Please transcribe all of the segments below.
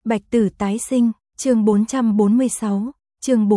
Bạch Tử tái sinh, chương 446, chương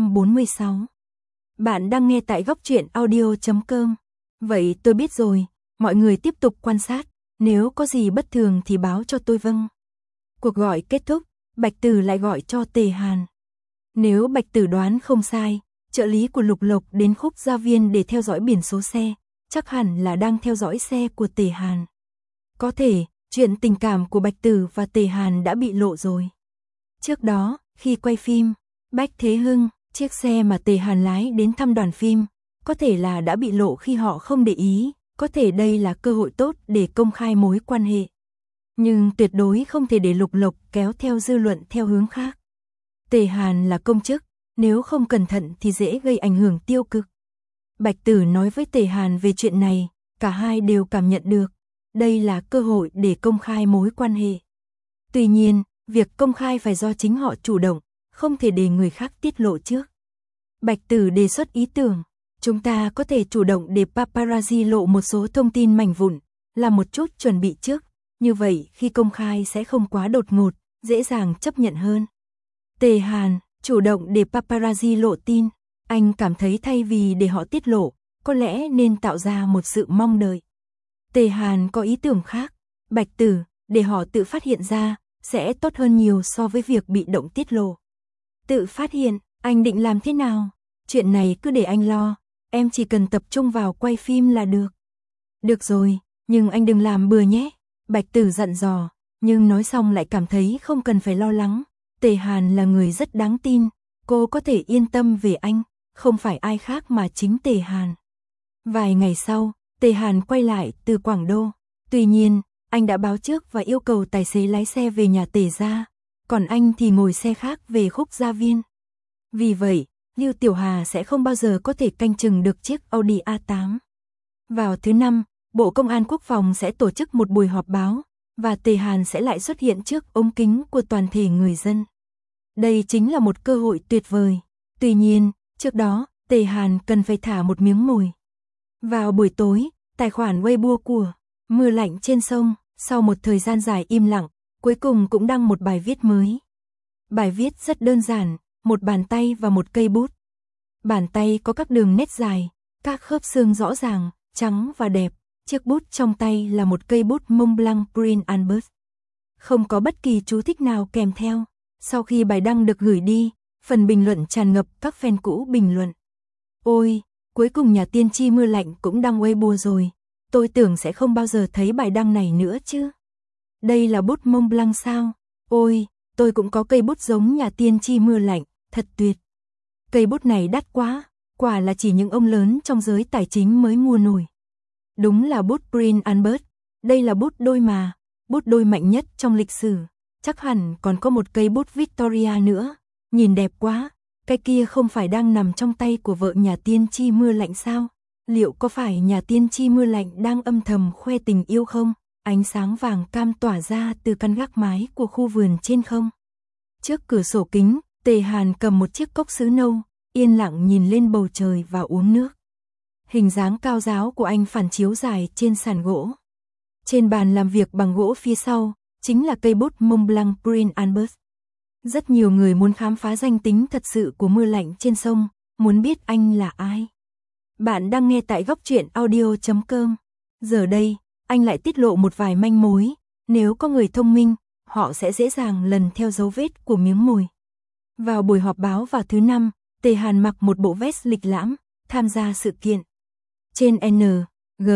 446. Bạn đang nghe tại góc truyện audio.com. Vậy tôi biết rồi, mọi người tiếp tục quan sát, nếu có gì bất thường thì báo cho tôi vâng. Cuộc gọi kết thúc, Bạch Tử lại gọi cho Tề Hàn. Nếu Bạch Tử đoán không sai, trợ lý của Lục Lộc đến Khúc Gia Viên để theo dõi biển số xe, chắc hẳn là đang theo dõi xe của Tề Hàn. Có thể, chuyện tình cảm của Bạch Tử và Tề Hàn đã bị lộ rồi. Trước đó, khi quay phim, Bách Thế Hưng, chiếc xe mà Tề Hàn lái đến thăm đoàn phim, có thể là đã bị lộ khi họ không để ý, có thể đây là cơ hội tốt để công khai mối quan hệ. Nhưng tuyệt đối không thể để Lục Lộc kéo theo dư luận theo hướng khác. Tề Hàn là công chức, nếu không cẩn thận thì dễ gây ảnh hưởng tiêu cực. Bạch Tử nói với Tề Hàn về chuyện này, cả hai đều cảm nhận được. Đây là cơ hội để công khai mối quan hệ. Tuy nhiên, việc công khai phải do chính họ chủ động, không thể để người khác tiết lộ trước. Bạch Tử đề xuất ý tưởng, chúng ta có thể chủ động để paparazzi lộ một số thông tin mảnh vụn, làm một chút chuẩn bị trước, như vậy khi công khai sẽ không quá đột ngột, dễ dàng chấp nhận hơn. Tề Hàn, chủ động để paparazzi lộ tin, anh cảm thấy thay vì để họ tiết lộ, có lẽ nên tạo ra một sự mong đợi. Tề Hàn có ý tưởng khác, Bạch Tử, để họ tự phát hiện ra, sẽ tốt hơn nhiều so với việc bị động tiết lộ. Tự phát hiện, anh định làm thế nào? Chuyện này cứ để anh lo, em chỉ cần tập trung vào quay phim là được. Được rồi, nhưng anh đừng làm bừa nhé, Bạch Tử dặn dò, nhưng nói xong lại cảm thấy không cần phải lo lắng. Tề Hàn là người rất đáng tin, cô có thể yên tâm về anh, không phải ai khác mà chính Tề Hàn. Vài ngày sau, Tề Hàn quay lại từ Quảng Đô. Tuy nhiên, anh đã báo trước và yêu cầu tài xế lái xe về nhà Tề gia, còn anh thì ngồi xe khác về Khúc Gia Viên. Vì vậy, Lưu Tiểu Hà sẽ không bao giờ có thể canh chừng được chiếc Audi A8. Vào thứ Năm, Bộ Công an Quốc phòng sẽ tổ chức một buổi họp báo, và Tề Hàn sẽ lại xuất hiện trước ống kính của toàn thể người dân. Đây chính là một cơ hội tuyệt vời. Tuy nhiên, trước đó, Tề Hàn cần phải thả một miếng mồi. Vào buổi tối, tài khoản Weibo của Mưa Lạnh Trên Sông, sau một thời gian dài im lặng, cuối cùng cũng đăng một bài viết mới. Bài viết rất đơn giản, một bàn tay và một cây bút. Bàn tay có các đường nét dài, các khớp xương rõ ràng, trắng và đẹp. Chiếc bút trong tay là một cây bút Montblanc Print Albert. Không có bất kỳ chú thích nào kèm theo. Sau khi bài đăng được gửi đi, phần bình luận tràn ngập các fan cũ bình luận. Ôi, cuối cùng nhà tiên tri Mưa Lạnh cũng đăng Weibo rồi. Tôi tưởng sẽ không bao giờ thấy bài đăng này nữa chứ. Đây là bút Montblanc sao? Ôi, tôi cũng có cây bút giống nhà tiên tri Mưa Lạnh, thật tuyệt. Cây bút này đắt quá, quả là chỉ những ông lớn trong giới tài chính mới mua nổi. Đúng là bút Print Albert, đây là bút đôi mà, bút đôi mạnh nhất trong lịch sử. Chắc hẳn còn có một cây bút Victoria nữa, nhìn đẹp quá, cái kia không phải đang nằm trong tay của vợ nhà tiên tri Mưa Lạnh sao? Liệu có phải nhà tiên tri Mưa Lạnh đang âm thầm khoe tình yêu không? Ánh sáng vàng cam tỏa ra từ căn gác mái của khu vườn trên không. Trước cửa sổ kính, Tề Hàn cầm một chiếc cốc sứ nâu, yên lặng nhìn lên bầu trời và uống nước. Hình dáng cao ráo của anh phản chiếu dài trên sàn gỗ. Trên bàn làm việc bằng gỗ phía sau, chính là cây bút Montblanc Print Albert. Rất nhiều người muốn khám phá danh tính thật sự của Mưa Lạnh Trên Sông, muốn biết anh là ai. Bạn đang nghe tại góc truyện audio.com. Giờ đây, anh lại tiết lộ một vài manh mối, nếu có người thông minh, họ sẽ dễ dàng lần theo dấu vết của miếng mồi. Vào buổi họp báo vào thứ Năm, Tề Hàn mặc một bộ vest lịch lãm, tham gia sự kiện. Trên N, G,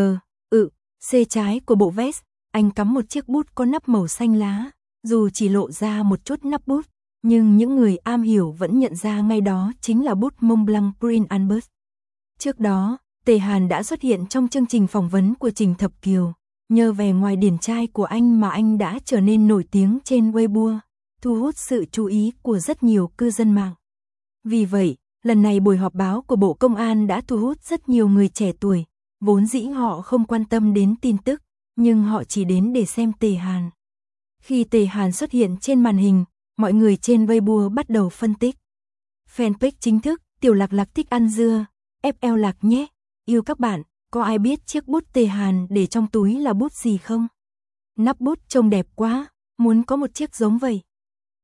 C trái của bộ vest, anh cắm một chiếc bút có nắp màu xanh lá, dù chỉ lộ ra một chút nắp bút, nhưng những người am hiểu vẫn nhận ra ngay đó chính là bút Montblanc Print Albert. Trước đó, Tề Hàn đã xuất hiện trong chương trình phỏng vấn của Trình Thập Kiều, nhờ vẻ ngoài điển trai của anh mà anh đã trở nên nổi tiếng trên Weibo, thu hút sự chú ý của rất nhiều cư dân mạng. Vì vậy, lần này buổi họp báo của Bộ Công an đã thu hút rất nhiều người trẻ tuổi, vốn dĩ họ không quan tâm đến tin tức, nhưng họ chỉ đến để xem Tề Hàn. Khi Tề Hàn xuất hiện trên màn hình, mọi người trên Weibo bắt đầu phân tích. Fanpage chính thức, Tiểu Lạc Lạc thích ăn dưa, FL Lạc nhé, yêu các bạn, có ai biết chiếc bút Tề Hàn để trong túi là bút gì không? Nắp bút trông đẹp quá, muốn có một chiếc giống vậy.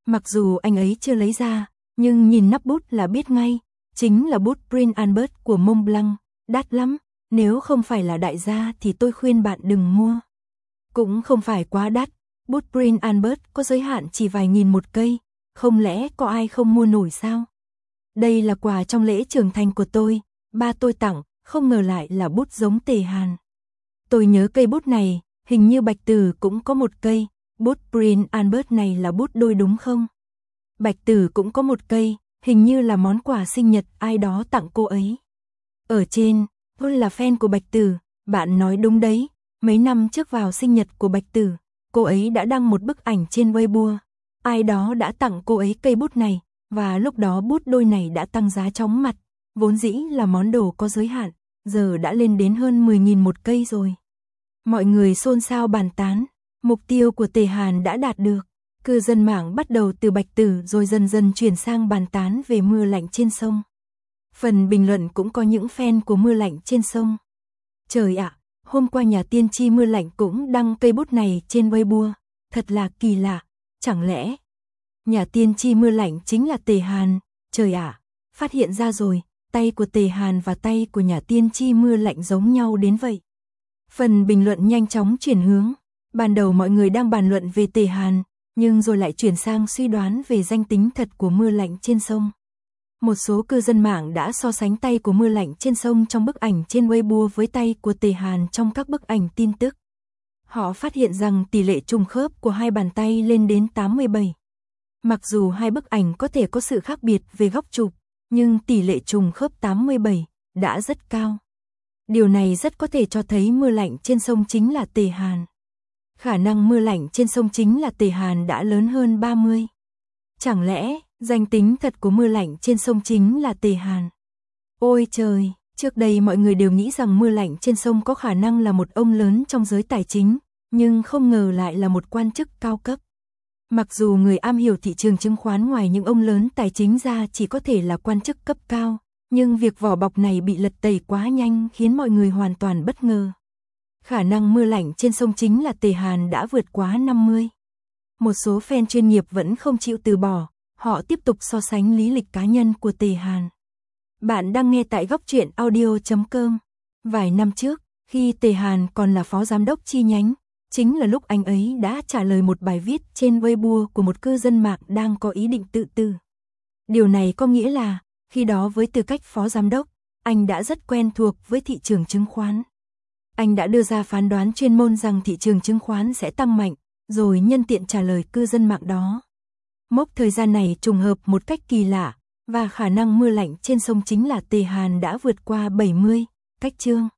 Mặc dù anh ấy chưa lấy ra, nhưng nhìn nắp bút là biết ngay, chính là bút Prince Albert của Montblanc, đắt lắm, nếu không phải là đại gia thì tôi khuyên bạn đừng mua. Cũng không phải quá đắt, bút Prince Albert có giới hạn chỉ vài nghìn một cây, không lẽ có ai không mua nổi sao? Đây là quà trong lễ trưởng thành của tôi, ba tôi tặng, không ngờ lại là bút giống Tề Hàn. Tôi nhớ cây bút này, hình như Bạch Tử cũng có một cây, bút Prince Albert này là bút đôi đúng không? Bạch Tử cũng có một cây, hình như là món quà sinh nhật ai đó tặng cô ấy. Ở trên, tôi là fan của Bạch Tử, bạn nói đúng đấy, mấy năm trước vào sinh nhật của Bạch Tử, cô ấy đã đăng một bức ảnh trên Weibo, ai đó đã tặng cô ấy cây bút này, và lúc đó bút đôi này đã tăng giá chóng mặt, vốn dĩ là món đồ có giới hạn, giờ đã lên đến hơn 10.000 một cây rồi. Mọi người xôn xao bàn tán, mục tiêu của Tề Hàn đã đạt được. Cư dân mạng bắt đầu từ Bạch Tử rồi dần dần chuyển sang bàn tán về mưa lạnh trên sông. Phần bình luận cũng có những fan của mưa lạnh trên sông. Trời ạ, hôm qua nhà tiên tri mưa lạnh cũng đăng cây bút này trên Weibo, thật là kỳ lạ, chẳng lẽ nhà tiên tri mưa lạnh chính là Tề Hàn? Trời ạ, phát hiện ra rồi, tay của Tề Hàn và tay của nhà tiên tri mưa lạnh giống nhau đến vậy. Phần bình luận nhanh chóng chuyển hướng, ban đầu mọi người đang bàn luận về Tề Hàn, nhưng rồi lại chuyển sang suy đoán về danh tính thật của mưa lạnh trên sông. Một số cư dân mạng đã so sánh tay của mưa lạnh trên sông trong bức ảnh trên Weibo với tay của Tề Hàn trong các bức ảnh tin tức. Họ phát hiện rằng tỷ lệ trùng khớp của hai bàn tay lên đến 87. Mặc dù hai bức ảnh có thể có sự khác biệt về góc chụp, nhưng tỷ lệ trùng khớp 87 đã rất cao. Điều này rất có thể cho thấy mưa lạnh trên sông chính là Tề Hàn. Khả năng mưa lạnh trên sông chính là Tề Hàn đã lớn hơn 30. Chẳng lẽ, danh tính thật của mưa lạnh trên sông chính là Tề Hàn? Ôi trời, trước đây mọi người đều nghĩ rằng mưa lạnh trên sông có khả năng là một ông lớn trong giới tài chính, nhưng không ngờ lại là một quan chức cao cấp. Mặc dù người am hiểu thị trường chứng khoán ngoài những ông lớn tài chính ra chỉ có thể là quan chức cấp cao, nhưng việc vỏ bọc này bị lật tẩy quá nhanh khiến mọi người hoàn toàn bất ngờ. Khả năng mưa lạnh trên sông chính là Tề Hàn đã vượt quá 50. Một số fan chuyên nghiệp vẫn không chịu từ bỏ, họ tiếp tục so sánh lý lịch cá nhân của Tề Hàn. Bạn đang nghe tại góc truyện audio.com. Vài năm trước, khi Tề Hàn còn là phó giám đốc chi nhánh, chính là lúc anh ấy đã trả lời một bài viết trên Weibo của một cư dân mạng đang có ý định tự tử. Điều này có nghĩa là, khi đó với tư cách phó giám đốc, anh đã rất quen thuộc với thị trường chứng khoán. Anh đã đưa ra phán đoán chuyên môn rằng thị trường chứng khoán sẽ tăng mạnh, rồi nhân tiện trả lời cư dân mạng đó. Mốc thời gian này trùng hợp một cách kỳ lạ, và khả năng mưa lạnh trên sông chính là Tề Hàn đã vượt qua 70, cách chương.